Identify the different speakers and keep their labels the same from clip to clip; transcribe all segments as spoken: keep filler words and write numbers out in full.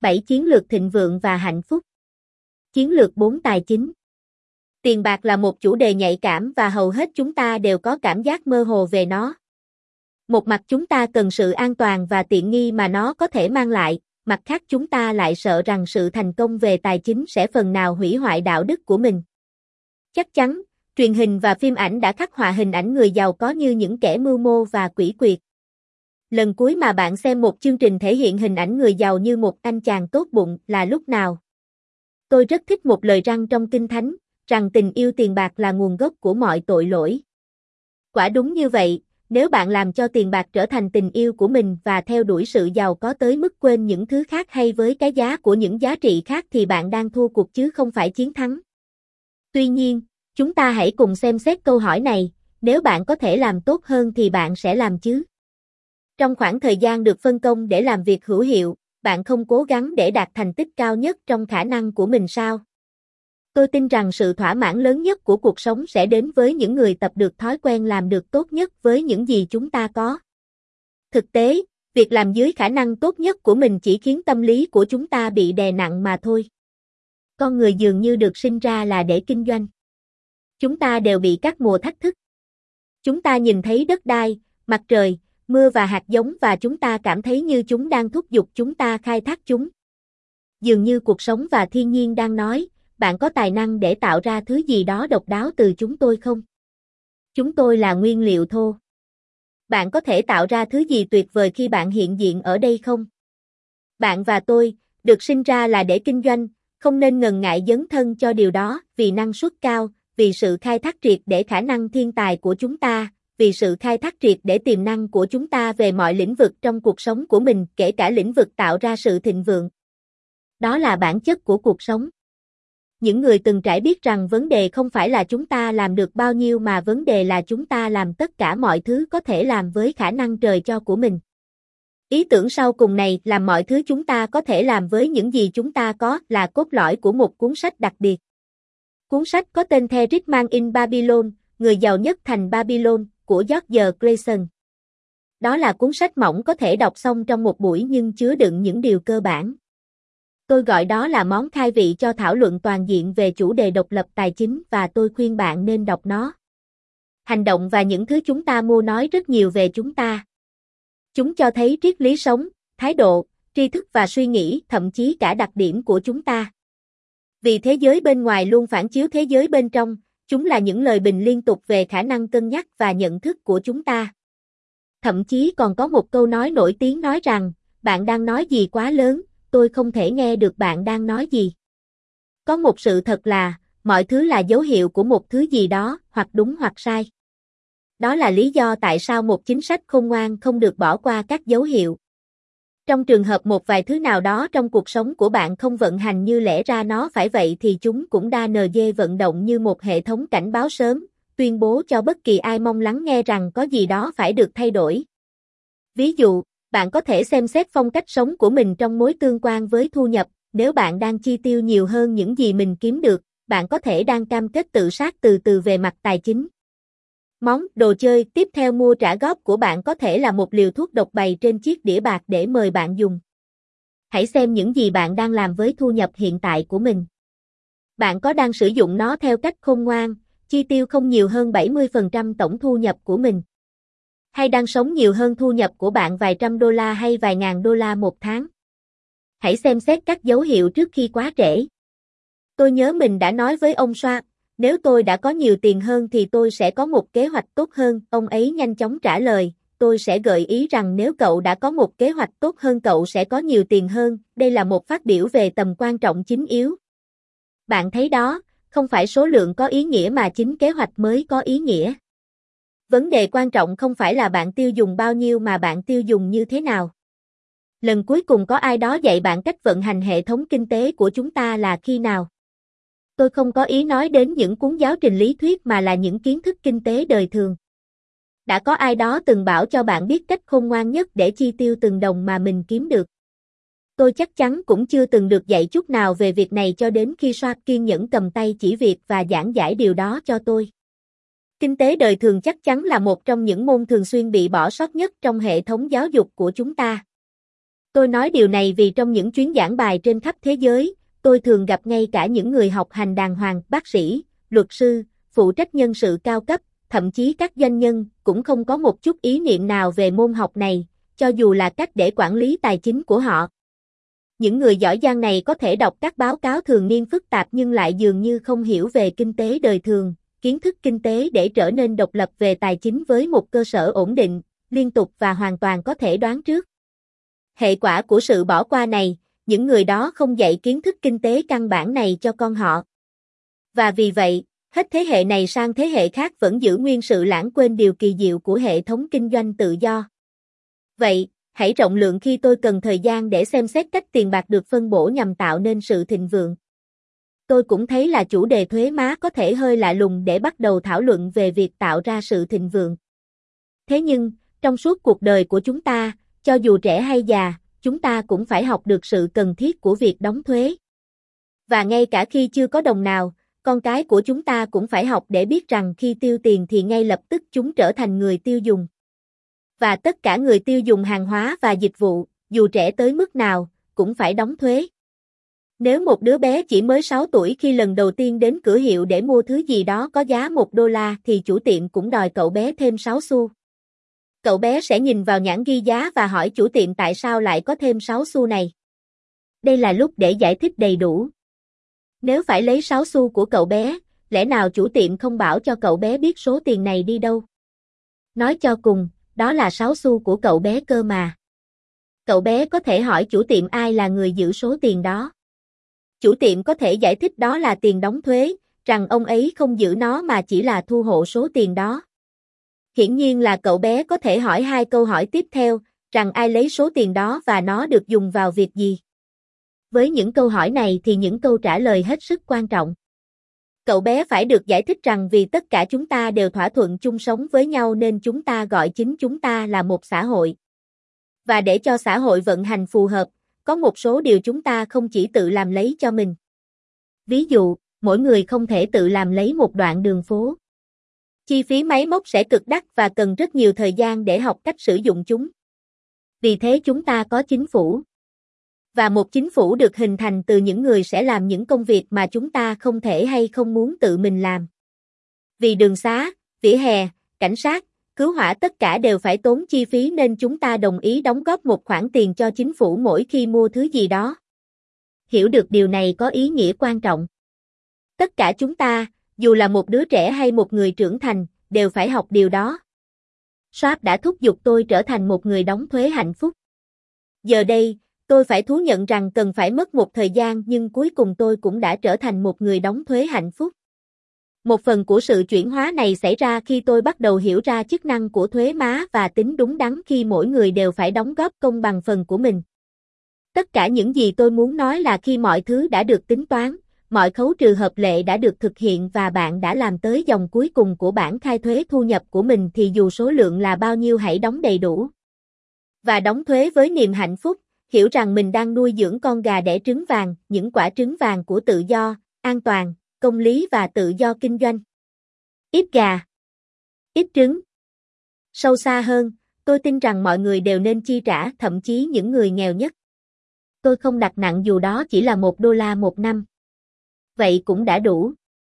Speaker 1: bảy Chiến lược thịnh vượng và hạnh phúc. Chiến lược bốn Tài chính. Tiền bạc là một chủ đề nhạy cảm và hầu hết chúng ta đều có cảm giác mơ hồ về nó. Một mặt chúng ta cần sự an toàn và tiện nghi mà nó có thể mang lại, mặt khác chúng ta lại sợ rằng sự thành công về tài chính sẽ phần nào hủy hoại đạo đức của mình. Chắc chắn, truyền hình và phim ảnh đã khắc họa hình ảnh người giàu có như những kẻ mưu mô và quỷ quyệt. Lần cuối mà bạn xem một chương trình thể hiện hình ảnh người giàu như một anh chàng tốt bụng là lúc nào? Tôi rất thích một lời răn trong Kinh Thánh, rằng tình yêu tiền bạc là nguồn gốc của mọi tội lỗi. Quả đúng như vậy, nếu bạn làm cho tiền bạc trở thành tình yêu của mình và theo đuổi sự giàu có tới mức quên những thứ khác hay với cái giá của những giá trị khác thì bạn đang thua cuộc chứ không phải chiến thắng. Tuy nhiên, chúng ta hãy cùng xem xét câu hỏi này, nếu bạn có thể làm tốt hơn thì bạn sẽ làm chứ? Trong khoảng thời gian được phân công để làm việc hữu hiệu, bạn không cố gắng để đạt thành tích cao nhất trong khả năng của mình sao? Tôi tin rằng sự thỏa mãn lớn nhất của cuộc sống sẽ đến với những người tập được thói quen làm được tốt nhất với những gì chúng ta có. Thực tế, việc làm dưới khả năng tốt nhất của mình chỉ khiến tâm lý của chúng ta bị đè nặng mà thôi. Con người dường như được sinh ra là để kinh doanh. Chúng ta đều bị các mùa thách thức. Chúng ta nhìn thấy đất đai, mặt trời, mưa và hạt giống và chúng ta cảm thấy như chúng đang thúc giục chúng ta khai thác chúng. Dường như cuộc sống và thiên nhiên đang nói, bạn có tài năng để tạo ra thứ gì đó độc đáo từ chúng tôi không? Chúng tôi là nguyên liệu thô. Bạn có thể tạo ra thứ gì tuyệt vời khi bạn hiện diện ở đây không? Bạn và tôi, được sinh ra là để kinh doanh, không nên ngần ngại dấn thân cho điều đó, vì năng suất cao, vì sự khai thác triệt để khả năng thiên tài của chúng ta, vì sự khai thác triệt để tiềm năng của chúng ta về mọi lĩnh vực trong cuộc sống của mình, kể cả lĩnh vực tạo ra sự thịnh vượng. Đó là bản chất của cuộc sống. Những người từng trải biết rằng vấn đề không phải là chúng ta làm được bao nhiêu mà vấn đề là chúng ta làm tất cả mọi thứ có thể làm với khả năng trời cho của mình. Ý tưởng sau cùng này, làm mọi thứ chúng ta có thể làm với những gì chúng ta có, là cốt lõi của một cuốn sách đặc biệt. Cuốn sách có tên The Rich Man in Babylon, Người giàu nhất thành Babylon, của George Clason. Đó là cuốn sách mỏng có thể đọc xong trong một buổi nhưng chứa đựng những điều cơ bản. Tôi gọi đó là món khai vị cho thảo luận toàn diện về chủ đề độc lập tài chính và tôi khuyên bạn nên đọc nó. Hành động và những thứ chúng ta mua nói rất nhiều về chúng ta. Chúng cho thấy triết lý sống, thái độ, tri thức và suy nghĩ, thậm chí cả đặc điểm của chúng ta. Vì thế giới bên ngoài luôn phản chiếu thế giới bên trong, chúng là những lời bình liên tục về khả năng cân nhắc và nhận thức của chúng ta. Thậm chí còn có một câu nói nổi tiếng nói rằng, bạn đang nói gì quá lớn, tôi không thể nghe được bạn đang nói gì. Có một sự thật là, mọi thứ là dấu hiệu của một thứ gì đó, hoặc đúng hoặc sai. Đó là lý do tại sao một chính sách khôn ngoan không được bỏ qua các dấu hiệu. Trong trường hợp một vài thứ nào đó trong cuộc sống của bạn không vận hành như lẽ ra nó phải vậy thì chúng cũng đa nờ dê vận động như một hệ thống cảnh báo sớm, tuyên bố cho bất kỳ ai mong lắng nghe rằng có gì đó phải được thay đổi. Ví dụ, bạn có thể xem xét phong cách sống của mình trong mối tương quan với thu nhập, nếu bạn đang chi tiêu nhiều hơn những gì mình kiếm được, bạn có thể đang cam kết tự sát từ từ về mặt tài chính. Món đồ chơi tiếp theo mua trả góp của bạn có thể là một liều thuốc độc bày trên chiếc đĩa bạc để mời bạn dùng. Hãy xem những gì bạn đang làm với thu nhập hiện tại của mình. Bạn có đang sử dụng nó theo cách khôn ngoan, chi tiêu không nhiều hơn bảy mươi phần trăm tổng thu nhập của mình? Hay đang sống nhiều hơn thu nhập của bạn vài trăm đô la hay vài ngàn đô la một tháng? Hãy xem xét các dấu hiệu trước khi quá trễ. Tôi nhớ mình đã nói với ông Schwab, nếu tôi đã có nhiều tiền hơn thì tôi sẽ có một kế hoạch tốt hơn. Ông ấy nhanh chóng trả lời, tôi sẽ gợi ý rằng nếu cậu đã có một kế hoạch tốt hơn cậu sẽ có nhiều tiền hơn. Đây là một phát biểu về tầm quan trọng chính yếu. Bạn thấy đó, không phải số lượng có ý nghĩa mà chính kế hoạch mới có ý nghĩa. Vấn đề quan trọng không phải là bạn tiêu dùng bao nhiêu mà bạn tiêu dùng như thế nào. Lần cuối cùng có ai đó dạy bạn cách vận hành hệ thống kinh tế của chúng ta là khi nào? Tôi không có ý nói đến những cuốn giáo trình lý thuyết mà là những kiến thức kinh tế đời thường. Đã có ai đó từng bảo cho bạn biết cách khôn ngoan nhất để chi tiêu từng đồng mà mình kiếm được? Tôi chắc chắn cũng chưa từng được dạy chút nào về việc này cho đến khi Schwab kiên nhẫn cầm tay chỉ việc và giảng giải điều đó cho tôi. Kinh tế đời thường chắc chắn là một trong những môn thường xuyên bị bỏ sót nhất trong hệ thống giáo dục của chúng ta. Tôi nói điều này vì trong những chuyến giảng bài trên khắp thế giới, tôi thường gặp ngay cả những người học hành đàng hoàng, bác sĩ, luật sư, phụ trách nhân sự cao cấp, thậm chí các doanh nhân cũng không có một chút ý niệm nào về môn học này, cho dù là cách để quản lý tài chính của họ. Những người giỏi giang này có thể đọc các báo cáo thường niên phức tạp nhưng lại dường như không hiểu về kinh tế đời thường, kiến thức kinh tế để trở nên độc lập về tài chính với một cơ sở ổn định, liên tục và hoàn toàn có thể đoán trước. Hệ quả của sự bỏ qua này, những người đó không dạy kiến thức kinh tế căn bản này cho con họ. Và vì vậy, hết thế hệ này sang thế hệ khác vẫn giữ nguyên sự lãng quên điều kỳ diệu của hệ thống kinh doanh tự do. Vậy, hãy rộng lượng khi tôi cần thời gian để xem xét cách tiền bạc được phân bổ nhằm tạo nên sự thịnh vượng. Tôi cũng thấy là chủ đề thuế má có thể hơi lạ lùng để bắt đầu thảo luận về việc tạo ra sự thịnh vượng. Thế nhưng, trong suốt cuộc đời của chúng ta, cho dù trẻ hay già, chúng ta cũng phải học được sự cần thiết của việc đóng thuế. Và ngay cả khi chưa có đồng nào, con cái của chúng ta cũng phải học để biết rằng khi tiêu tiền thì ngay lập tức chúng trở thành người tiêu dùng. Và tất cả người tiêu dùng hàng hóa và dịch vụ, dù trẻ tới mức nào, cũng phải đóng thuế. Nếu một đứa bé chỉ mới sáu tuổi khi lần đầu tiên đến cửa hiệu để mua thứ gì đó có giá một đô la thì chủ tiệm cũng đòi cậu bé thêm sáu xu. Cậu bé sẽ nhìn vào nhãn ghi giá và hỏi chủ tiệm tại sao lại có thêm sáu xu này. Đây là lúc để giải thích đầy đủ. Nếu phải lấy sáu xu của cậu bé, lẽ nào chủ tiệm không bảo cho cậu bé biết số tiền này đi đâu? Nói cho cùng, đó là sáu xu của cậu bé cơ mà. Cậu bé có thể hỏi chủ tiệm ai là người giữ số tiền đó. Chủ tiệm có thể giải thích đó là tiền đóng thuế, rằng ông ấy không giữ nó mà chỉ là thu hộ số tiền đó. Hiển nhiên là cậu bé có thể hỏi hai câu hỏi tiếp theo, rằng ai lấy số tiền đó và nó được dùng vào việc gì. Với những câu hỏi này thì những câu trả lời hết sức quan trọng. Cậu bé phải được giải thích rằng vì tất cả chúng ta đều thỏa thuận chung sống với nhau nên chúng ta gọi chính chúng ta là một xã hội. Và để cho xã hội vận hành phù hợp, có một số điều chúng ta không chỉ tự làm lấy cho mình. Ví dụ, mỗi người không thể tự làm lấy một đoạn đường phố. Chi phí máy móc sẽ cực đắt và cần rất nhiều thời gian để học cách sử dụng chúng. Vì thế chúng ta có chính phủ. Và một chính phủ được hình thành từ những người sẽ làm những công việc mà chúng ta không thể hay không muốn tự mình làm. Vì đường xá, vỉa hè, cảnh sát, cứu hỏa tất cả đều phải tốn chi phí nên chúng ta đồng ý đóng góp một khoản tiền cho chính phủ mỗi khi mua thứ gì đó. Hiểu được điều này có ý nghĩa quan trọng. Tất cả chúng ta, dù là một đứa trẻ hay một người trưởng thành, đều phải học điều đó. Schwab đã thúc giục tôi trở thành một người đóng thuế hạnh phúc. Giờ đây, tôi phải thú nhận rằng cần phải mất một thời gian nhưng cuối cùng tôi cũng đã trở thành một người đóng thuế hạnh phúc. Một phần của sự chuyển hóa này xảy ra khi tôi bắt đầu hiểu ra chức năng của thuế má và tính đúng đắn khi mỗi người đều phải đóng góp công bằng phần của mình. Tất cả những gì tôi muốn nói là khi mọi thứ đã được tính toán, mọi khấu trừ hợp lệ đã được thực hiện và bạn đã làm tới dòng cuối cùng của bản khai thuế thu nhập của mình thì dù số lượng là bao nhiêu hãy đóng đầy đủ. Và đóng thuế với niềm hạnh phúc, hiểu rằng mình đang nuôi dưỡng con gà đẻ trứng vàng, những quả trứng vàng của tự do, an toàn, công lý và tự do kinh doanh. Ít gà, ít trứng. Sâu xa hơn, tôi tin rằng mọi người đều nên chi trả, thậm chí những người nghèo nhất. Tôi không đặt nặng dù đó chỉ là một đô la một năm. Vậy cũng đã đủ.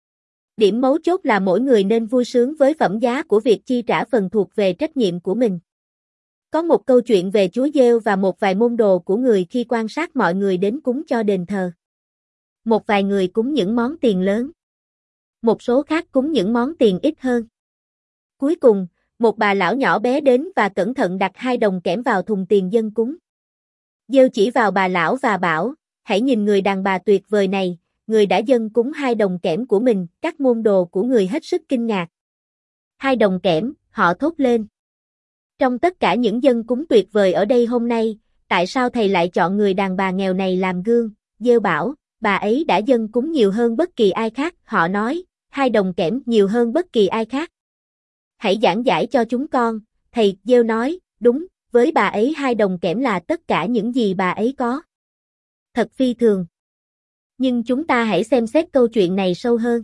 Speaker 1: Điểm mấu chốt là mỗi người nên vui sướng với phẩm giá của việc chi trả phần thuộc về trách nhiệm của mình. Có một câu chuyện về Chúa Giêsu và một vài môn đồ của người khi quan sát mọi người đến cúng cho đền thờ. Một vài người cúng những món tiền lớn. Một số khác cúng những món tiền ít hơn. Cuối cùng, một bà lão nhỏ bé đến và cẩn thận đặt hai đồng kẽm vào thùng tiền dân cúng. Giêsu chỉ vào bà lão và bảo, hãy nhìn người đàn bà tuyệt vời này, người đã dâng cúng hai đồng kẽm của mình, các môn đồ của người hết sức kinh ngạc. Hai đồng kẽm, họ thốt lên. Trong tất cả những dân cúng tuyệt vời ở đây hôm nay, tại sao thầy lại chọn người đàn bà nghèo này làm gương? Giêsu bảo, bà ấy đã dâng cúng nhiều hơn bất kỳ ai khác. Họ nói, hai đồng kẽm nhiều hơn bất kỳ ai khác. Hãy giảng giải cho chúng con, thầy. Giêsu nói, đúng, với bà ấy hai đồng kẽm là tất cả những gì bà ấy có. Thật phi thường. Nhưng chúng ta hãy xem xét câu chuyện này sâu hơn.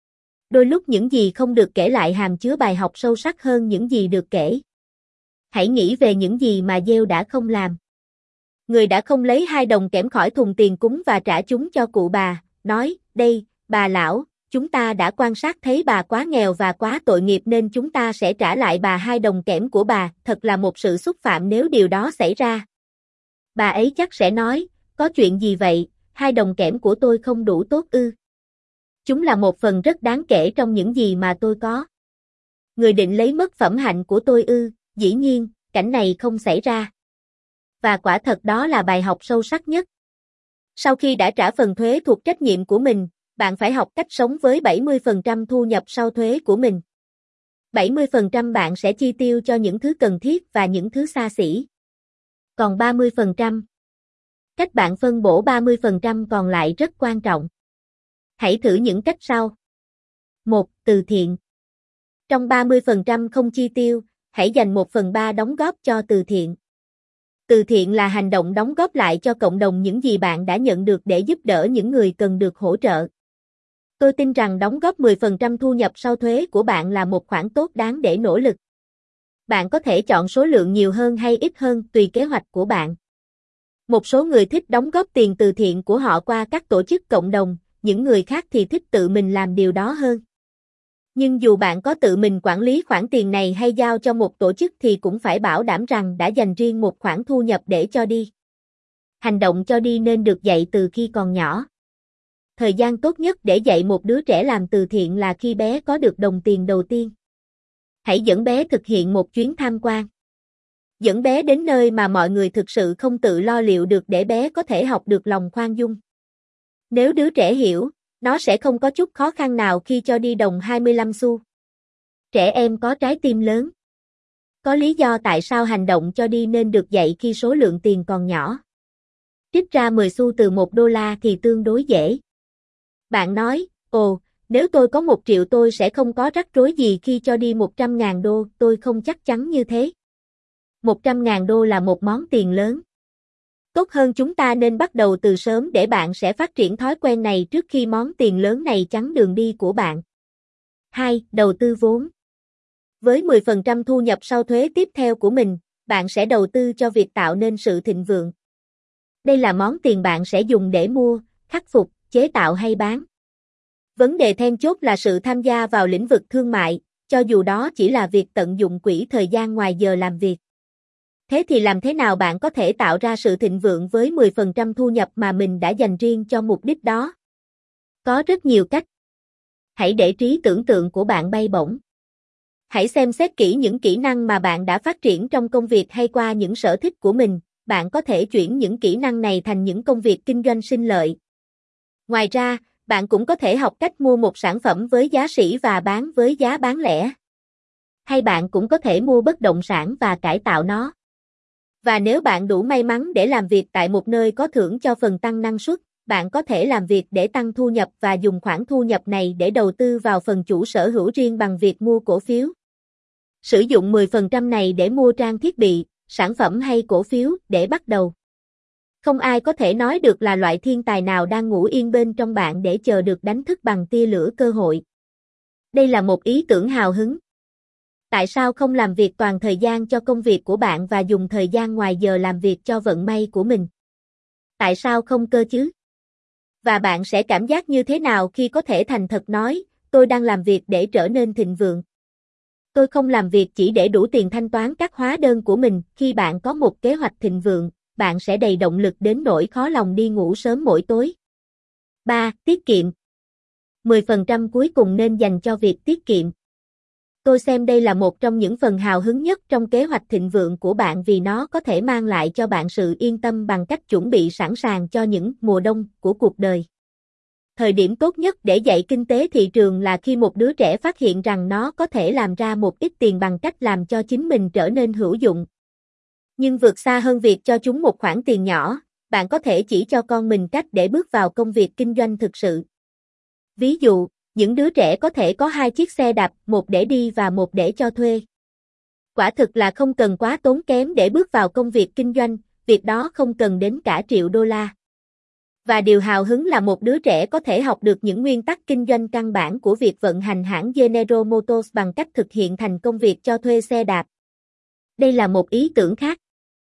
Speaker 1: Đôi lúc những gì không được kể lại hàm chứa bài học sâu sắc hơn những gì được kể. Hãy nghĩ về những gì mà Giêsu đã không làm. Người đã không lấy hai đồng kẽm khỏi thùng tiền cúng và trả chúng cho cụ bà, nói, đây, bà lão, chúng ta đã quan sát thấy bà quá nghèo và quá tội nghiệp nên chúng ta sẽ trả lại bà hai đồng kẽm của bà, thật là một sự xúc phạm nếu điều đó xảy ra. Bà ấy chắc sẽ nói, có chuyện gì vậy, hai đồng kẽm của tôi không đủ tốt ư. Chúng là một phần rất đáng kể trong những gì mà tôi có. Người định lấy mất phẩm hạnh của tôi ư, dĩ nhiên, cảnh này không xảy ra. Và quả thật đó là bài học sâu sắc nhất. Sau khi đã trả phần thuế thuộc trách nhiệm của mình, bạn phải học cách sống với bảy mươi phần trăm thu nhập sau thuế của mình. bảy mươi phần trăm bạn sẽ chi tiêu cho những thứ cần thiết và những thứ xa xỉ. Còn ba mươi phần trăm, cách bạn phân bổ ba mươi phần trăm còn lại rất quan trọng. Hãy thử những cách sau. một. Từ thiện. Trong ba mươi phần trăm không chi tiêu, hãy dành một phần ba đóng góp cho từ thiện. Từ thiện là hành động đóng góp lại cho cộng đồng những gì bạn đã nhận được để giúp đỡ những người cần được hỗ trợ. Tôi tin rằng đóng góp mười phần trăm thu nhập sau thuế của bạn là một khoản tốt đáng để nỗ lực. Bạn có thể chọn số lượng nhiều hơn hay ít hơn tùy kế hoạch của bạn. Một số người thích đóng góp tiền từ thiện của họ qua các tổ chức cộng đồng, những người khác thì thích tự mình làm điều đó hơn. Nhưng dù bạn có tự mình quản lý khoản tiền này hay giao cho một tổ chức thì cũng phải bảo đảm rằng đã dành riêng một khoản thu nhập để cho đi. Hành động cho đi nên được dạy từ khi còn nhỏ. Thời gian tốt nhất để dạy một đứa trẻ làm từ thiện là khi bé có được đồng tiền đầu tiên. Hãy dẫn bé thực hiện một chuyến tham quan. Dẫn bé đến nơi mà mọi người thực sự không tự lo liệu được để bé có thể học được lòng khoan dung. Nếu đứa trẻ hiểu, nó sẽ không có chút khó khăn nào khi cho đi đồng hai mươi lăm xu. Trẻ em có trái tim lớn. Có lý do tại sao hành động cho đi nên được dạy khi số lượng tiền còn nhỏ. Trích ra mười xu từ một đô la thì tương đối dễ. Bạn nói, ồ, nếu tôi có một triệu tôi sẽ không có rắc rối gì khi cho đi một trăm ngàn đô, tôi không chắc chắn như thế. một trăm ngàn đô là một món tiền lớn. Tốt hơn chúng ta nên bắt đầu từ sớm để bạn sẽ phát triển thói quen này trước khi món tiền lớn này chắn đường đi của bạn. hai. Đầu tư vốn. Với mười phần trăm thu nhập sau thuế tiếp theo của mình, bạn sẽ đầu tư cho việc tạo nên sự thịnh vượng. Đây là món tiền bạn sẽ dùng để mua, khắc phục, chế tạo hay bán. Vấn đề then chốt là sự tham gia vào lĩnh vực thương mại, cho dù đó chỉ là việc tận dụng quỹ thời gian ngoài giờ làm việc. Thế thì làm thế nào bạn có thể tạo ra sự thịnh vượng với mười phần trăm thu nhập mà mình đã dành riêng cho mục đích đó? Có rất nhiều cách. Hãy để trí tưởng tượng của bạn bay bổng. Hãy xem xét kỹ những kỹ năng mà bạn đã phát triển trong công việc hay qua những sở thích của mình, bạn có thể chuyển những kỹ năng này thành những công việc kinh doanh sinh lợi. Ngoài ra, bạn cũng có thể học cách mua một sản phẩm với giá sỉ và bán với giá bán lẻ. Hay bạn cũng có thể mua bất động sản và cải tạo nó. Và nếu bạn đủ may mắn để làm việc tại một nơi có thưởng cho phần tăng năng suất, bạn có thể làm việc để tăng thu nhập và dùng khoản thu nhập này để đầu tư vào phần chủ sở hữu riêng bằng việc mua cổ phiếu. Sử dụng mười phần trăm này để mua trang thiết bị, sản phẩm hay cổ phiếu để bắt đầu. Không ai có thể nói được là loại thiên tài nào đang ngủ yên bên trong bạn để chờ được đánh thức bằng tia lửa cơ hội. Đây là một ý tưởng hào hứng. Tại sao không làm việc toàn thời gian cho công việc của bạn và dùng thời gian ngoài giờ làm việc cho vận may của mình? Tại sao không cơ chứ? Và bạn sẽ cảm giác như thế nào khi có thể thành thật nói, tôi đang làm việc để trở nên thịnh vượng. Tôi không làm việc chỉ để đủ tiền thanh toán các hóa đơn của mình. Khi bạn có một kế hoạch thịnh vượng, bạn sẽ đầy động lực đến nỗi khó lòng đi ngủ sớm mỗi tối. ba. Tiết kiệm. mười phần trăm cuối cùng nên dành cho việc tiết kiệm. Tôi xem đây là một trong những phần hào hứng nhất trong kế hoạch thịnh vượng của bạn vì nó có thể mang lại cho bạn sự yên tâm bằng cách chuẩn bị sẵn sàng cho những mùa đông của cuộc đời. Thời điểm tốt nhất để dạy kinh tế thị trường là khi một đứa trẻ phát hiện rằng nó có thể làm ra một ít tiền bằng cách làm cho chính mình trở nên hữu dụng. Nhưng vượt xa hơn việc cho chúng một khoản tiền nhỏ, bạn có thể chỉ cho con mình cách để bước vào công việc kinh doanh thực sự. Ví dụ, những đứa trẻ có thể có hai chiếc xe đạp, một để đi và một để cho thuê. Quả thực là không cần quá tốn kém để bước vào công việc kinh doanh, việc đó không cần đến cả triệu đô la. Và điều hào hứng là một đứa trẻ có thể học được những nguyên tắc kinh doanh căn bản của việc vận hành hãng General Motors bằng cách thực hiện thành công việc cho thuê xe đạp. Đây là một ý tưởng khác.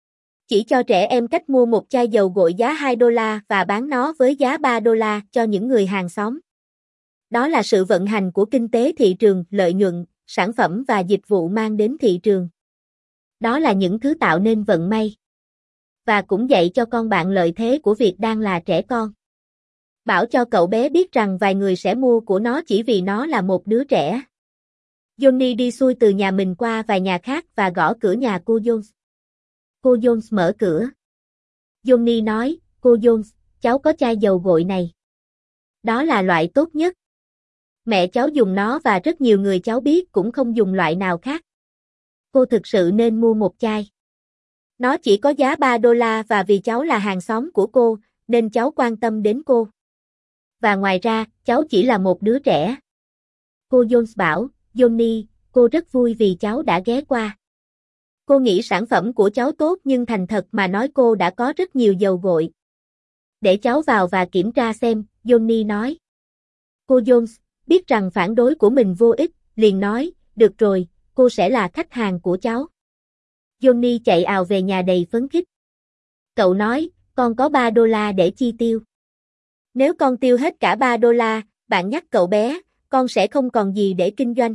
Speaker 1: Chỉ cho trẻ em cách mua một chai dầu gội giá hai đô la và bán nó với giá ba đô la cho những người hàng xóm. Đó là sự vận hành của kinh tế thị trường, lợi nhuận, sản phẩm và dịch vụ mang đến thị trường. Đó là những thứ tạo nên vận may. Và cũng dạy cho con bạn lợi thế của việc đang là trẻ con. Bảo cho cậu bé biết rằng vài người sẽ mua của nó chỉ vì nó là một đứa trẻ. Johnny đi xuôi từ nhà mình qua vài nhà khác và gõ cửa nhà cô Jones. Cô Jones mở cửa. Johnny nói, cô Jones, cháu có chai dầu gội này. Đó là loại tốt nhất. Mẹ cháu dùng nó và rất nhiều người cháu biết cũng không dùng loại nào khác. Cô thực sự nên mua một chai. Nó chỉ có giá ba đô la và vì cháu là hàng xóm của cô, nên cháu quan tâm đến cô. Và ngoài ra, cháu chỉ là một đứa trẻ. Cô Jones bảo, Johnny, cô rất vui vì cháu đã ghé qua. Cô nghĩ sản phẩm của cháu tốt nhưng thành thật mà nói cô đã có rất nhiều dầu gội. Để cháu vào và kiểm tra xem, Johnny nói. Cô Jones, biết rằng phản đối của mình vô ích, liền nói, được rồi, cô sẽ là khách hàng của cháu. Johnny chạy ào về nhà đầy phấn khích. Cậu nói, con có ba đô la để chi tiêu. Nếu con tiêu hết cả ba đô la, bạn nhắc cậu bé, con sẽ không còn gì để kinh doanh.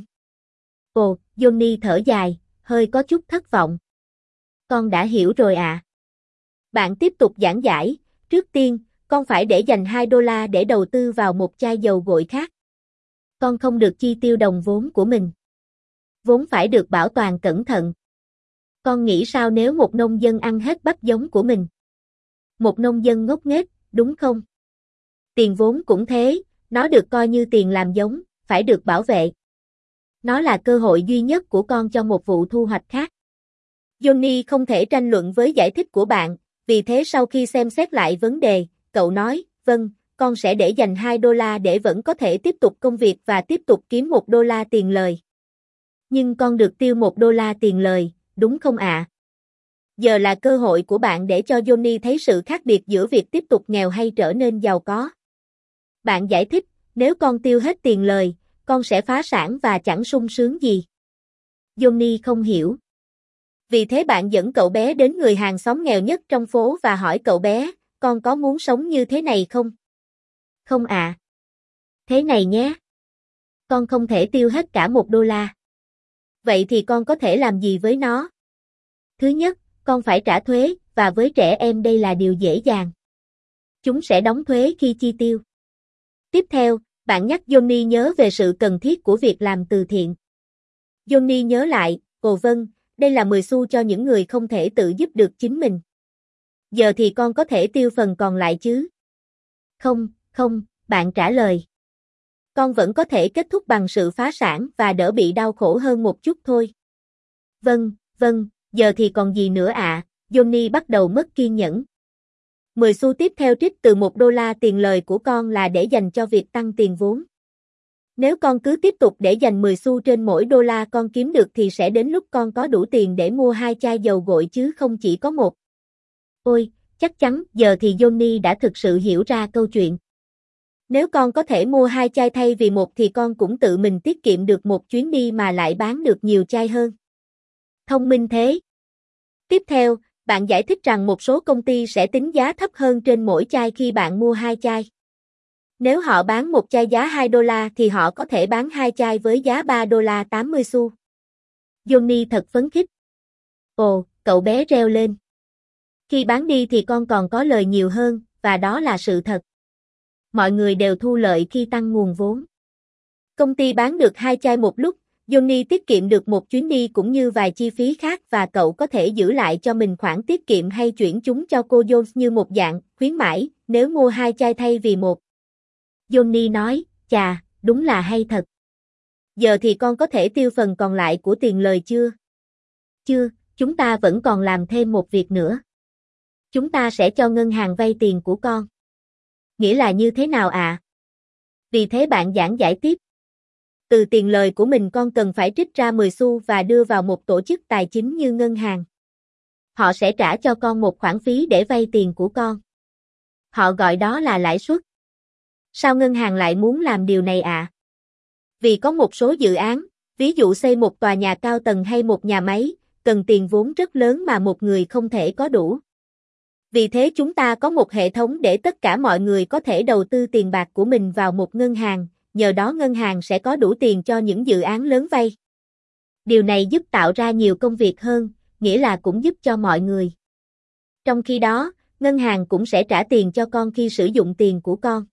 Speaker 1: Ồ, Johnny thở dài, hơi có chút thất vọng. Con đã hiểu rồi ạ. À. Bạn tiếp tục giảng giải, trước tiên, con phải để dành hai đô la để đầu tư vào một chai dầu gội khác. Con không được chi tiêu đồng vốn của mình. Vốn phải được bảo toàn cẩn thận. Con nghĩ sao nếu một nông dân ăn hết bắp giống của mình? Một nông dân ngốc nghếch, đúng không? Tiền vốn cũng thế, nó được coi như tiền làm giống, phải được bảo vệ. Nó là cơ hội duy nhất của con cho một vụ thu hoạch khác. Johnny không thể tranh luận với giải thích của bạn, vì thế sau khi xem xét lại vấn đề, cậu nói, vâng, con sẽ để dành hai đô la để vẫn có thể tiếp tục công việc và tiếp tục kiếm một đô la tiền lời. Nhưng con được tiêu một đô la tiền lời, đúng không ạ? À? Giờ là cơ hội của bạn để cho Johnny thấy sự khác biệt giữa việc tiếp tục nghèo hay trở nên giàu có. Bạn giải thích, nếu con tiêu hết tiền lời, con sẽ phá sản và chẳng sung sướng gì. Johnny không hiểu. Vì thế bạn dẫn cậu bé đến người hàng xóm nghèo nhất trong phố và hỏi cậu bé, con có muốn sống như thế này không? Không ạ. À. Thế này nhé. Con không thể tiêu hết cả một đô la. Vậy thì con có thể làm gì với nó? Thứ nhất, con phải trả thuế, và với trẻ em đây là điều dễ dàng. Chúng sẽ đóng thuế khi chi tiêu. Tiếp theo, bạn nhắc Johnny nhớ về sự cần thiết của việc làm từ thiện. Johnny nhớ lại, ồ vâng, đây là mười xu cho những người không thể tự giúp được chính mình. Giờ thì con có thể tiêu phần còn lại chứ? Không, không, bạn trả lời. Con vẫn có thể kết thúc bằng sự phá sản và đỡ bị đau khổ hơn một chút thôi. Vâng, vâng, giờ thì còn gì nữa ạ? À? Johnny bắt đầu mất kiên nhẫn. mười xu tiếp theo trích từ một đô la tiền lời của con là để dành cho việc tăng tiền vốn. Nếu con cứ tiếp tục để dành mười xu trên mỗi đô la con kiếm được thì sẽ đến lúc con có đủ tiền để mua hai chai dầu gội chứ không chỉ có một. Ôi, chắc chắn giờ thì Johnny đã thực sự hiểu ra câu chuyện. Nếu con có thể mua hai chai thay vì một thì con cũng tự mình tiết kiệm được một chuyến đi mà lại bán được nhiều chai hơn. Thông minh thế. Tiếp theo, bạn giải thích rằng một số công ty sẽ tính giá thấp hơn trên mỗi chai khi bạn mua hai chai. Nếu họ bán một chai giá hai đô la thì họ có thể bán hai chai với giá ba đô la tám mươi xu. Johnny thật phấn khích. Ồ, cậu bé reo lên. Khi bán đi thì con còn có lời nhiều hơn, và đó là sự thật. Mọi người đều thu lợi khi tăng nguồn vốn. Công ty bán được hai chai một lúc, Johnny tiết kiệm được một chuyến đi cũng như vài chi phí khác và cậu có thể giữ lại cho mình khoản tiết kiệm hay chuyển chúng cho cô Jones như một dạng khuyến mãi, nếu mua hai chai thay vì một. Johnny nói, chà, đúng là hay thật. Giờ thì con có thể tiêu phần còn lại của tiền lời chưa? Chưa, chúng ta vẫn còn làm thêm một việc nữa. Chúng ta sẽ cho ngân hàng vay tiền của con. Nghĩa là như thế nào ạ? À? Vì thế bạn giảng giải tiếp. Từ tiền lời của mình con cần phải trích ra mười xu và đưa vào một tổ chức tài chính như ngân hàng. Họ sẽ trả cho con một khoản phí để vay tiền của con. Họ gọi đó là lãi suất. Sao ngân hàng lại muốn làm điều này ạ? À? Vì có một số dự án, ví dụ xây một tòa nhà cao tầng hay một nhà máy, cần tiền vốn rất lớn mà một người không thể có đủ. Vì thế chúng ta có một hệ thống để tất cả mọi người có thể đầu tư tiền bạc của mình vào một ngân hàng, nhờ đó ngân hàng sẽ có đủ tiền cho những dự án lớn vay. Điều này giúp tạo ra nhiều công việc hơn, nghĩa là cũng giúp cho mọi người. Trong khi đó, ngân hàng cũng sẽ trả tiền cho con khi sử dụng tiền của con.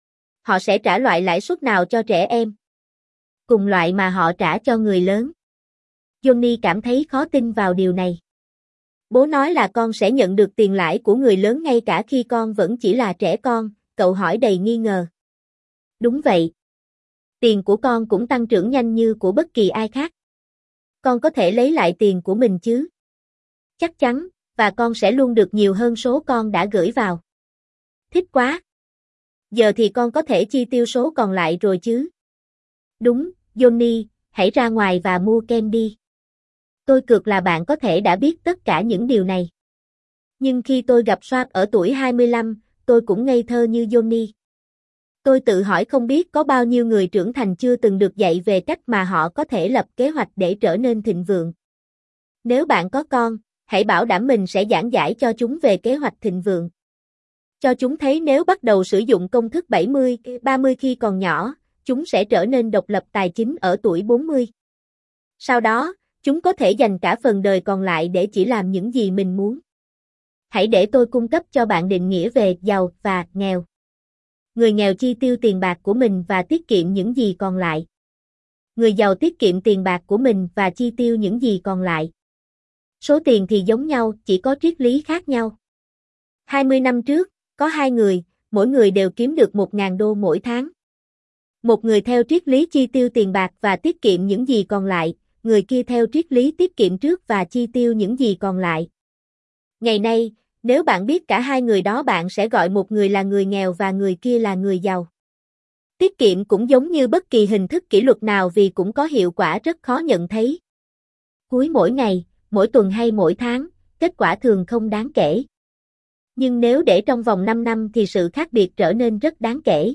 Speaker 1: Họ sẽ trả loại lãi suất nào cho trẻ em? Cùng loại mà họ trả cho người lớn. Johnny cảm thấy khó tin vào điều này. Bố nói là con sẽ nhận được tiền lãi của người lớn ngay cả khi con vẫn chỉ là trẻ con, cậu hỏi đầy nghi ngờ. Đúng vậy. Tiền của con cũng tăng trưởng nhanh như của bất kỳ ai khác. Con có thể lấy lại tiền của mình chứ? Chắc chắn, và con sẽ luôn được nhiều hơn số con đã gửi vào. Thích quá. Giờ thì con có thể chi tiêu số còn lại rồi chứ? Đúng, Johnny, hãy ra ngoài và mua kem đi. Tôi cược là bạn có thể đã biết tất cả những điều này. Nhưng khi tôi gặp Swap ở tuổi hai mươi lăm, tôi cũng ngây thơ như Johnny. Tôi tự hỏi không biết có bao nhiêu người trưởng thành chưa từng được dạy về cách mà họ có thể lập kế hoạch để trở nên thịnh vượng. Nếu bạn có con, hãy bảo đảm mình sẽ giảng giải cho chúng về kế hoạch thịnh vượng. Cho chúng thấy nếu bắt đầu sử dụng công thức bảy mươi ba mươi khi còn nhỏ, chúng sẽ trở nên độc lập tài chính ở tuổi bốn mươi. Sau đó, chúng có thể dành cả phần đời còn lại để chỉ làm những gì mình muốn. Hãy để tôi cung cấp cho bạn định nghĩa về giàu và nghèo. Người nghèo chi tiêu tiền bạc của mình và tiết kiệm những gì còn lại. Người giàu tiết kiệm tiền bạc của mình và chi tiêu những gì còn lại. Số tiền thì giống nhau, chỉ có triết lý khác nhau. hai mươi năm trước, có hai người, mỗi người đều kiếm được một nghìn đô mỗi tháng. Một người theo triết lý chi tiêu tiền bạc và tiết kiệm những gì còn lại, người kia theo triết lý tiết kiệm trước và chi tiêu những gì còn lại. Ngày nay, nếu bạn biết cả hai người đó bạn sẽ gọi một người là người nghèo và người kia là người giàu. Tiết kiệm cũng giống như bất kỳ hình thức kỷ luật nào vì cũng có hiệu quả rất khó nhận thấy. Cuối mỗi ngày, mỗi tuần hay mỗi tháng, kết quả thường không đáng kể. Nhưng nếu để trong vòng năm năm thì sự khác biệt trở nên rất đáng kể.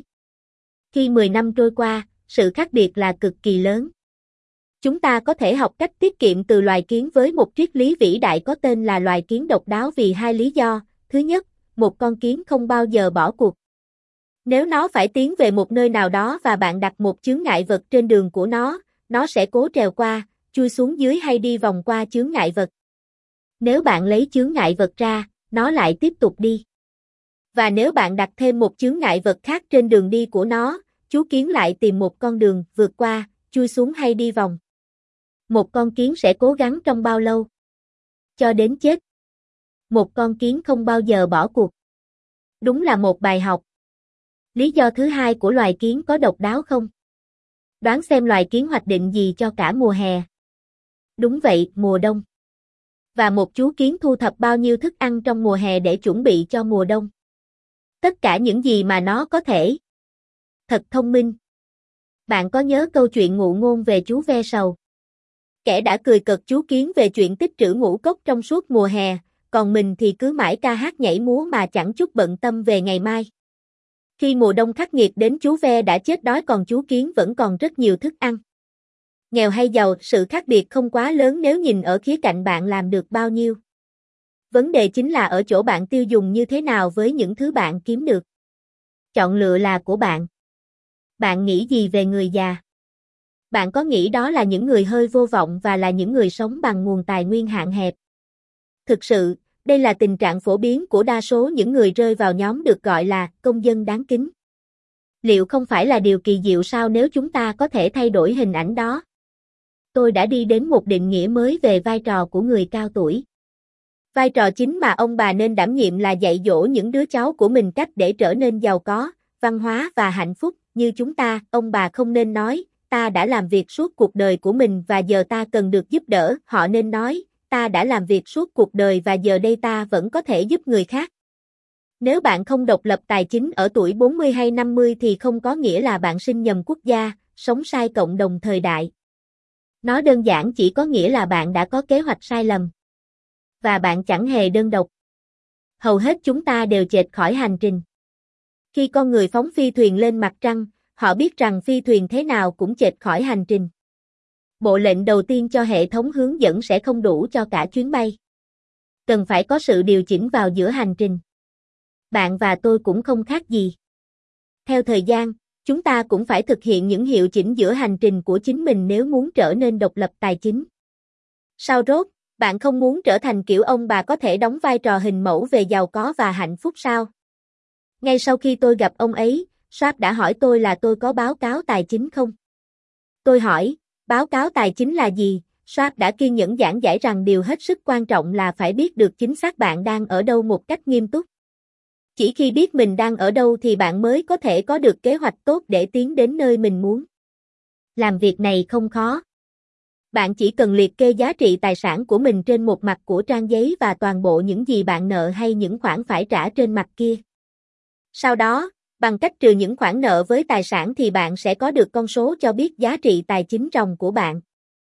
Speaker 1: Khi mười năm trôi qua, sự khác biệt là cực kỳ lớn. Chúng ta có thể học cách tiết kiệm từ loài kiến với một triết lý vĩ đại có tên là loài kiến độc đáo vì hai lý do. Thứ nhất, một con kiến không bao giờ bỏ cuộc. Nếu nó phải tiến về một nơi nào đó và bạn đặt một chướng ngại vật trên đường của nó, nó sẽ cố trèo qua, chui xuống dưới hay đi vòng qua chướng ngại vật. Nếu bạn lấy chướng ngại vật ra, nó lại tiếp tục đi. Và nếu bạn đặt thêm một chướng ngại vật khác trên đường đi của nó, chú kiến lại tìm một con đường vượt qua, chui xuống hay đi vòng. Một con kiến sẽ cố gắng trong bao lâu? Cho đến chết. Một con kiến không bao giờ bỏ cuộc. Đúng là một bài học. Lý do thứ hai của loài kiến có độc đáo không? Đoán xem loài kiến hoạch định gì cho cả mùa hè. Đúng vậy, mùa đông. Và một chú kiến thu thập bao nhiêu thức ăn trong mùa hè để chuẩn bị cho mùa đông? Tất cả những gì mà nó có thể. Thật thông minh. Bạn có nhớ câu chuyện ngụ ngôn về chú ve sầu? Kẻ đã cười cợt chú kiến về chuyện tích trữ ngũ cốc trong suốt mùa hè, còn mình thì cứ mãi ca hát nhảy múa mà chẳng chút bận tâm về ngày mai. Khi mùa đông khắc nghiệt đến chú ve đã chết đói còn chú kiến vẫn còn rất nhiều thức ăn. Nghèo hay giàu, sự khác biệt không quá lớn nếu nhìn ở khía cạnh bạn làm được bao nhiêu. Vấn đề chính là ở chỗ bạn tiêu dùng như thế nào với những thứ bạn kiếm được. Chọn lựa là của bạn. Bạn nghĩ gì về người già? Bạn có nghĩ đó là những người hơi vô vọng và là những người sống bằng nguồn tài nguyên hạn hẹp? Thực sự, đây là tình trạng phổ biến của đa số những người rơi vào nhóm được gọi là công dân đáng kính. Liệu không phải là điều kỳ diệu sao nếu chúng ta có thể thay đổi hình ảnh đó? Tôi đã đi đến một định nghĩa mới về vai trò của người cao tuổi. Vai trò chính mà ông bà nên đảm nhiệm là dạy dỗ những đứa cháu của mình cách để trở nên giàu có, văn hóa và hạnh phúc. Như chúng ta, ông bà không nên nói, ta đã làm việc suốt cuộc đời của mình và giờ ta cần được giúp đỡ. Họ nên nói, ta đã làm việc suốt cuộc đời và giờ đây ta vẫn có thể giúp người khác. Nếu bạn không độc lập tài chính ở tuổi bốn mươi hay năm mươi thì không có nghĩa là bạn sinh nhầm quốc gia, sống sai cộng đồng thời đại. Nó đơn giản chỉ có nghĩa là bạn đã có kế hoạch sai lầm. Và bạn chẳng hề đơn độc. Hầu hết chúng ta đều chệch khỏi hành trình. Khi con người phóng phi thuyền lên mặt trăng, họ biết rằng phi thuyền thế nào cũng chệch khỏi hành trình. Bộ lệnh đầu tiên cho hệ thống hướng dẫn sẽ không đủ cho cả chuyến bay. Cần phải có sự điều chỉnh vào giữa hành trình. Bạn và tôi cũng không khác gì. Theo thời gian, chúng ta cũng phải thực hiện những hiệu chỉnh giữa hành trình của chính mình nếu muốn trở nên độc lập tài chính. Sao rốt, bạn không muốn trở thành kiểu ông bà có thể đóng vai trò hình mẫu về giàu có và hạnh phúc sao? Ngay sau khi tôi gặp ông ấy, Sharp đã hỏi tôi là tôi có báo cáo tài chính không? Tôi hỏi, báo cáo tài chính là gì? Sharp đã kiên nhẫn giảng giải rằng điều hết sức quan trọng là phải biết được chính xác bạn đang ở đâu một cách nghiêm túc. Chỉ khi biết mình đang ở đâu thì bạn mới có thể có được kế hoạch tốt để tiến đến nơi mình muốn. Làm việc này không khó. Bạn chỉ cần liệt kê giá trị tài sản của mình trên một mặt của trang giấy và toàn bộ những gì bạn nợ hay những khoản phải trả trên mặt kia. Sau đó, bằng cách trừ những khoản nợ với tài sản thì bạn sẽ có được con số cho biết giá trị tài chính ròng của bạn.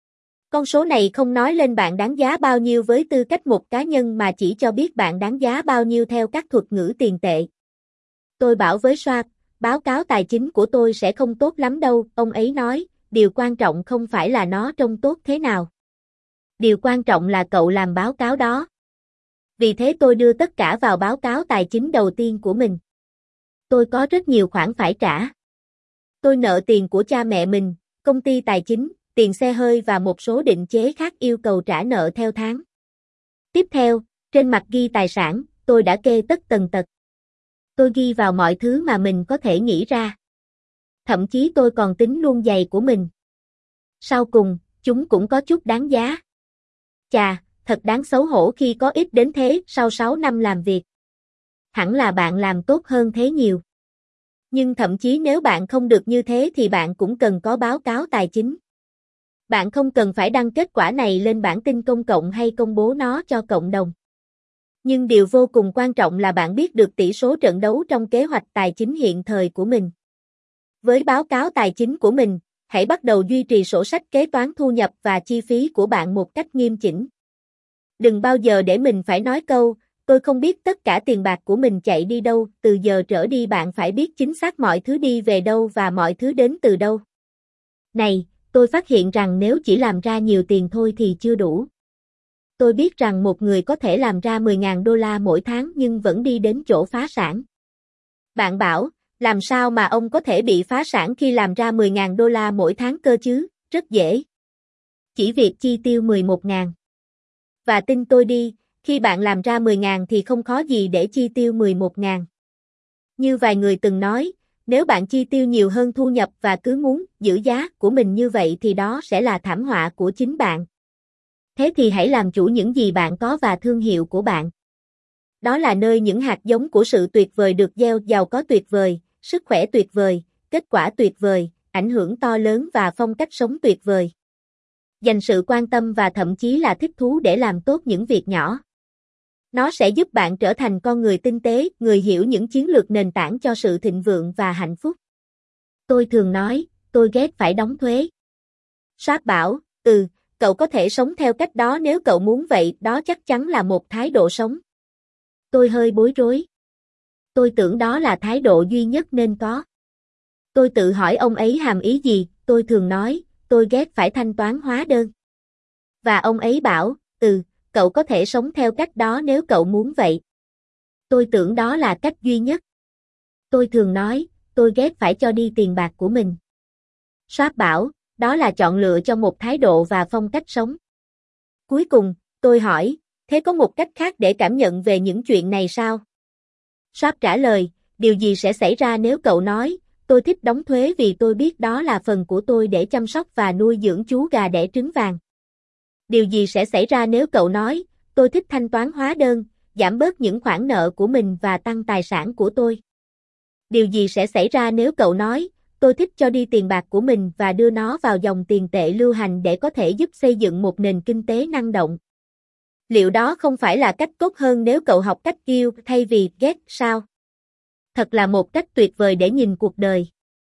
Speaker 1: Con số này không nói lên bạn đáng giá bao nhiêu với tư cách một cá nhân mà chỉ cho biết bạn đáng giá bao nhiêu theo các thuật ngữ tiền tệ. Tôi bảo với Sharp, báo cáo tài chính của tôi sẽ không tốt lắm đâu, ông ấy nói, điều quan trọng không phải là nó trông tốt thế nào. Điều quan trọng là cậu làm báo cáo đó. Vì thế tôi đưa tất cả vào báo cáo tài chính đầu tiên của mình. Tôi có rất nhiều khoản phải trả. Tôi nợ tiền của cha mẹ mình, công ty tài chính, tiền xe hơi và một số định chế khác yêu cầu trả nợ theo tháng. Tiếp theo, trên mặt ghi tài sản, tôi đã kê tất tần tật. Tôi ghi vào mọi thứ mà mình có thể nghĩ ra. Thậm chí tôi còn tính luôn giày của mình. Sau cùng, chúng cũng có chút đáng giá. Chà, thật đáng xấu hổ khi có ít đến thế sau sáu năm làm việc. Hẳn là bạn làm tốt hơn thế nhiều. Nhưng thậm chí nếu bạn không được như thế thì bạn cũng cần có báo cáo tài chính. Bạn không cần phải đăng kết quả này lên bản tin công cộng hay công bố nó cho cộng đồng. Nhưng điều vô cùng quan trọng là bạn biết được tỷ số trận đấu trong kế hoạch tài chính hiện thời của mình. Với báo cáo tài chính của mình, hãy bắt đầu duy trì sổ sách kế toán thu nhập và chi phí của bạn một cách nghiêm chỉnh. Đừng bao giờ để mình phải nói câu, tôi không biết tất cả tiền bạc của mình chạy đi đâu, từ giờ trở đi bạn phải biết chính xác mọi thứ đi về đâu và mọi thứ đến từ đâu. Này, tôi phát hiện rằng nếu chỉ làm ra nhiều tiền thôi thì chưa đủ. Tôi biết rằng một người có thể làm ra mười nghìn đô la mỗi tháng nhưng vẫn đi đến chỗ phá sản. Bạn bảo, làm sao mà ông có thể bị phá sản khi làm ra mười nghìn đô la mỗi tháng cơ chứ? Rất dễ. Chỉ việc chi tiêu mười một nghìn. Và tin tôi đi, khi bạn làm ra mười nghìn thì không khó gì để chi tiêu mười một nghìn. Như vài người từng nói, nếu bạn chi tiêu nhiều hơn thu nhập và cứ muốn giữ giá của mình như vậy thì đó sẽ là thảm họa của chính bạn. Thế thì hãy làm chủ những gì bạn có và thương hiệu của bạn. Đó là nơi những hạt giống của sự tuyệt vời được gieo, giàu có tuyệt vời, sức khỏe tuyệt vời, kết quả tuyệt vời, ảnh hưởng to lớn và phong cách sống tuyệt vời. Dành sự quan tâm và thậm chí là thích thú để làm tốt những việc nhỏ. Nó sẽ giúp bạn trở thành con người tinh tế, người hiểu những chiến lược nền tảng cho sự thịnh vượng và hạnh phúc. Tôi thường nói, tôi ghét phải đóng thuế. Sharp bảo, ừ, cậu có thể sống theo cách đó nếu cậu muốn vậy, đó chắc chắn là một thái độ sống. Tôi hơi bối rối. Tôi tưởng đó là thái độ duy nhất nên có. Tôi tự hỏi ông ấy hàm ý gì, tôi thường nói, tôi ghét phải thanh toán hóa đơn. Và ông ấy bảo, ừ, cậu có thể sống theo cách đó nếu cậu muốn vậy. Tôi tưởng đó là cách duy nhất. Tôi thường nói, tôi ghét phải cho đi tiền bạc của mình. Sharp bảo, đó là chọn lựa cho một thái độ và phong cách sống. Cuối cùng, tôi hỏi, thế có một cách khác để cảm nhận về những chuyện này sao? Sharp trả lời, điều gì sẽ xảy ra nếu cậu nói, tôi thích đóng thuế vì tôi biết đó là phần của tôi để chăm sóc và nuôi dưỡng chú gà đẻ trứng vàng. Điều gì sẽ xảy ra nếu cậu nói, tôi thích thanh toán hóa đơn, giảm bớt những khoản nợ của mình và tăng tài sản của tôi? Điều gì sẽ xảy ra nếu cậu nói, tôi thích cho đi tiền bạc của mình và đưa nó vào dòng tiền tệ lưu hành để có thể giúp xây dựng một nền kinh tế năng động? Liệu đó không phải là cách tốt hơn nếu cậu học cách yêu thay vì ghét sao? Thật là một cách tuyệt vời để nhìn cuộc đời.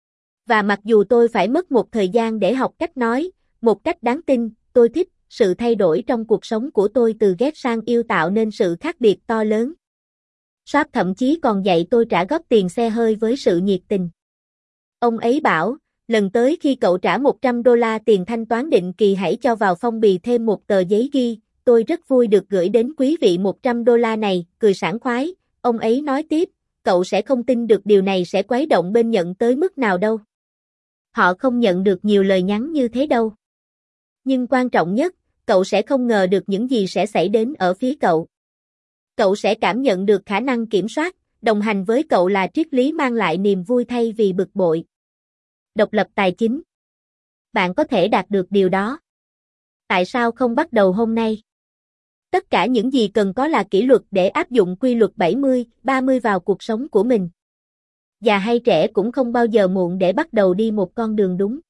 Speaker 1: Và mặc dù tôi phải mất một thời gian để học cách nói, một cách đáng tin, tôi thích, sự thay đổi trong cuộc sống của tôi từ ghét sang yêu tạo nên sự khác biệt to lớn. Sharp thậm chí còn dạy tôi trả góp tiền xe hơi với sự nhiệt tình. Ông ấy bảo, Lần tới khi cậu trả một trăm đô la tiền thanh toán định kỳ hãy cho vào phong bì thêm một tờ giấy ghi, tôi rất vui được gửi đến quý vị một trăm đô la này, cười sảng khoái, ông ấy nói tiếp, cậu sẽ không tin được điều này sẽ khuấy động bên nhận tới mức nào đâu. Họ không nhận được nhiều lời nhắn như thế đâu. Nhưng quan trọng nhất, cậu sẽ không ngờ được những gì sẽ xảy đến ở phía cậu. Cậu sẽ cảm nhận được khả năng kiểm soát, đồng hành với cậu là triết lý mang lại niềm vui thay vì bực bội. Độc lập tài chính. Bạn có thể đạt được điều đó. Tại sao không bắt đầu hôm nay? Tất cả những gì cần có là kỷ luật để áp dụng quy luật bảy mươi ba mươi vào cuộc sống của mình. Già hay trẻ cũng không bao giờ muộn để bắt đầu đi một con đường đúng.